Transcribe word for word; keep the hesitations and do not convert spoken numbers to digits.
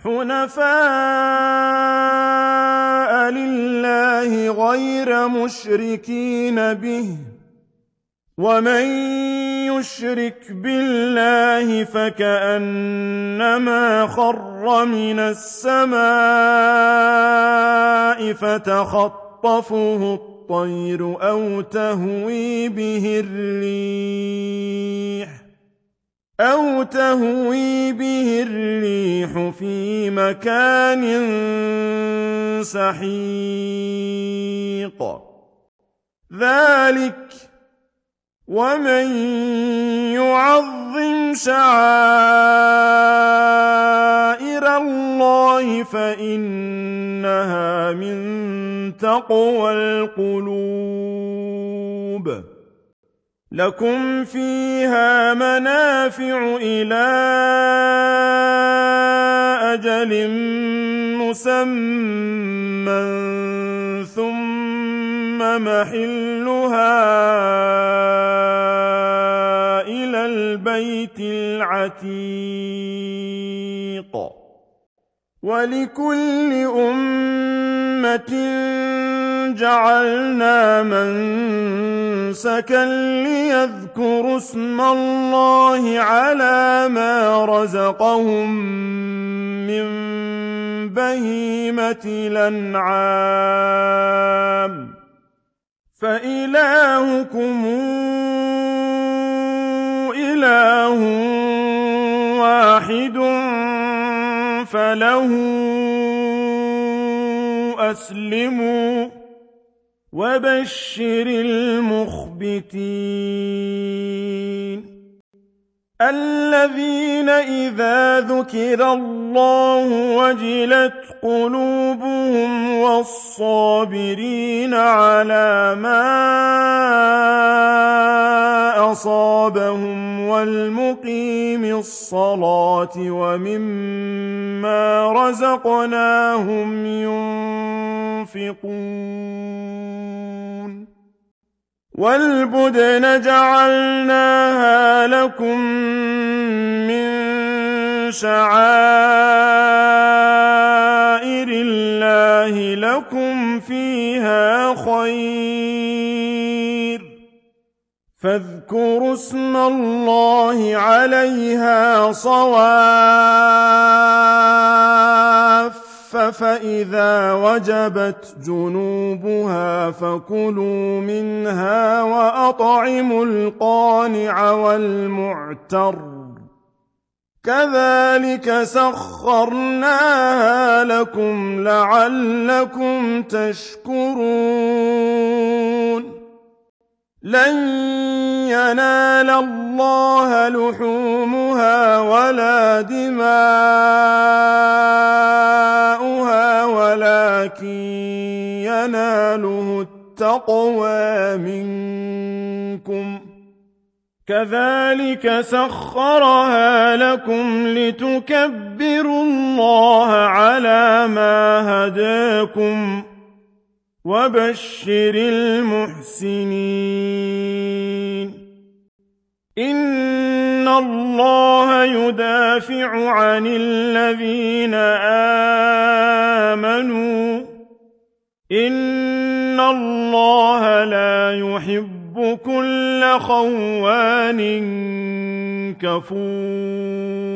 حُنَفَاءَ لِلَّهِ غَيْرَ مُشْرِكِينَ بِهِ ۚ وَمَن يُشْرِكْ بِاللَّهِ فَكَأَنَّمَا خَرَّ مِنَ السَّمَاءِ فَتَخْطَفُهُ الطَّيْرُ أَوْ تَهْوِي بِهِ الرِّيحُ أَوْ تَهْوِي بِهِ الرِّيحُ فِي مَكَانٍ سَحِيقٍ ذَلِكَ وَمَن يُعَظِّمْ شَعَائِرَ اللَّهِ فَإِنَّهَا مِن تَقْوَى الْقُلُوبِ لَكُمْ فِيهَا مَنَافِعُ إِلَىٰ أَجَلٍ مُّسَمًّى ثُمَّ مَحِلُّهَا إِلَى الْبَيْتِ الْعَتِيقِ وَلِكُلِّ أُمَّةٍ جَعَلْنَا مَنسَكًا لِّيَذْكُرُوا اسْمَ اللَّهِ عَلَىٰ مَا رَزَقَهُم مِّن بَهِيمَةِ الْأَنْعَامِ ۖ فَإِلَٰهُكُمْ إِلَٰهٌ وَاحِدٌ فَلَهُ أَسْلِمُوا وَبَشِّرِ الْمُخْبِتِينَ الَّذِينَ إِذَا ذُكِرَ اللَّهُ وَجِلَتْ قُلُوبُهُمْ وَالصَّابِرِينَ عَلَىٰ مَا أَصَابَهُمْ وَالْمُقِيمِي الصَّلَاةِ وَمِمَّا رَزَقْنَاهُمْ يُنفِقُونَ وَالْبُدْنَ جَعَلْنَاهَا لَكُم مِّن شَعَائِرِ اللَّهِ لَكُمْ فِيهَا خَيْرٌ ۖ فاذكروا اسم الله عليها صواف فإذا وجبت جنوبها فكلوا منها وأطعموا القانع والمعتر كذلك سخرناها لكم لعلكم تشكرون لن ينال الله لحومها ولا دماؤها ولكن يناله التقوى منكم كذلك سخرها لكم لتكبروا الله على ما هداكم وبشر المحسنين إن الله يدافع عن الذين آمنوا إن الله لا يحب كل خوان كفور